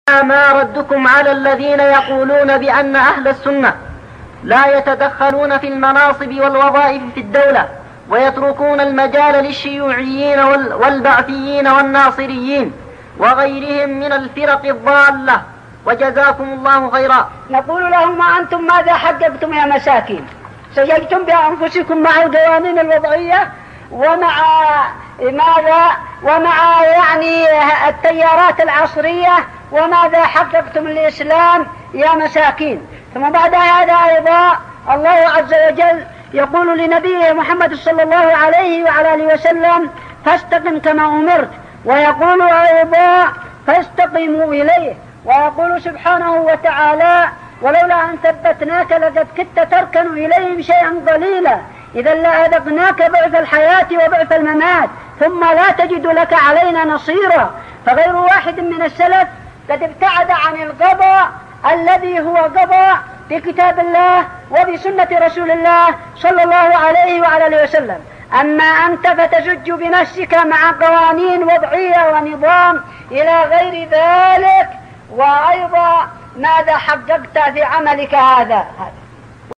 ما ردكم على الذين يقولون بأن أهل السنة لا يتدخلون في المناصب والوظائف في الدولة ويتركون المجال للشيوعيين والبعثيين والناصريين وغيرهم من الفرق الضالة، وجزاكم الله خيرا. نقول لهم أنتم ماذا حققتم يا مساكين؟ سجلتم بأنفسكم مع القوانين الوضعية ومع يعني التيارات العصرية، وماذا حققتم للإسلام يا مساكين؟ ثم بعد هذا أيضا الله عز وجل يقول لنبيه محمد صلى الله عليه وعلى آله وسلم: فاستقم كما أمرت، ويقول أيضا: فاستقيموا إليه، ويقول سبحانه وتعالى: ولولا أن ثبتناك لقد كدت تركن إليهم شيئا قليلا إذا لأذقناك ضعف الحياة وضعف الممات ثم لا تجد لك علينا نصيرا. فغير واحد من السلف قد ابتعد عن القضاء الذي هو قضاء بكتاب الله وبسنة رسول الله صلى الله عليه وعلى آله وسلم. أما أنت فتزج بنفسك مع قوانين وضعية ونظام إلى غير ذلك. وأيضا ماذا حققت في عملك هذا؟